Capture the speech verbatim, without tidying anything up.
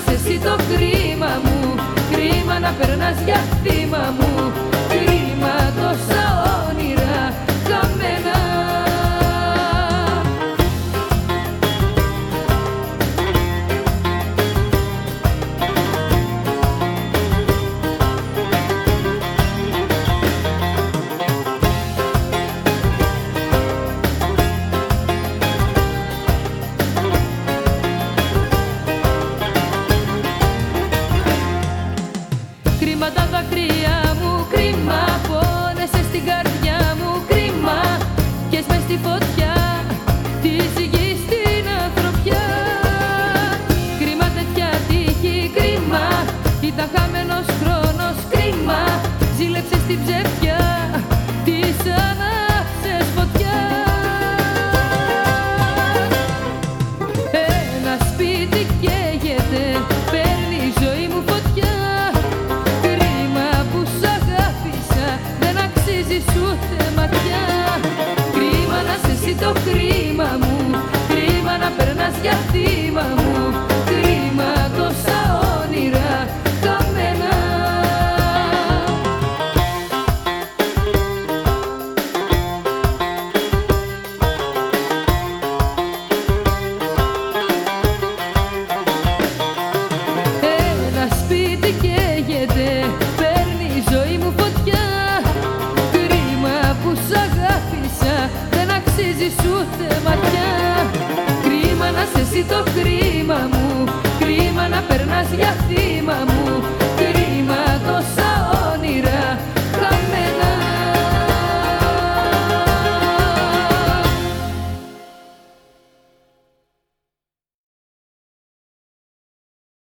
είσαι εσύ το κρίμα μου, κρίμα να περνάς για θύμα μου, κρίμα τόσα όνειρα χαμένα. Κρίμα τα δάκρυα μου, κρίμα πόνεσαι στην καρδιά μου, κρίμα κες μες στη φωτιά της γης στην ανθρωπιά. Κρίμα τέτοια τύχη, κρίμα ήταν χαμένος χρόνος, κρίμα ζήλεψες την ψευτιά της άναψες φωτιά. Ένα σπίτι καίγεται, παίρνει η ζωή μου φωτιά, ούτε ματιά. Κρίμα να είσαι εσύ το κρίμα μου, κρίμα να περνάς για θύμα μου, κρίμα τόσα όνειρα χαμένα. Ένα σπίτι καίγεται, παίρνει η ζωή μου φωτιά, σ' αγάπησα, δεν αξίζεις ούτε ματιά. Κρίμα να είσαι εσύ το κρίμα μου, κρίμα να περνάς για θύμα μου,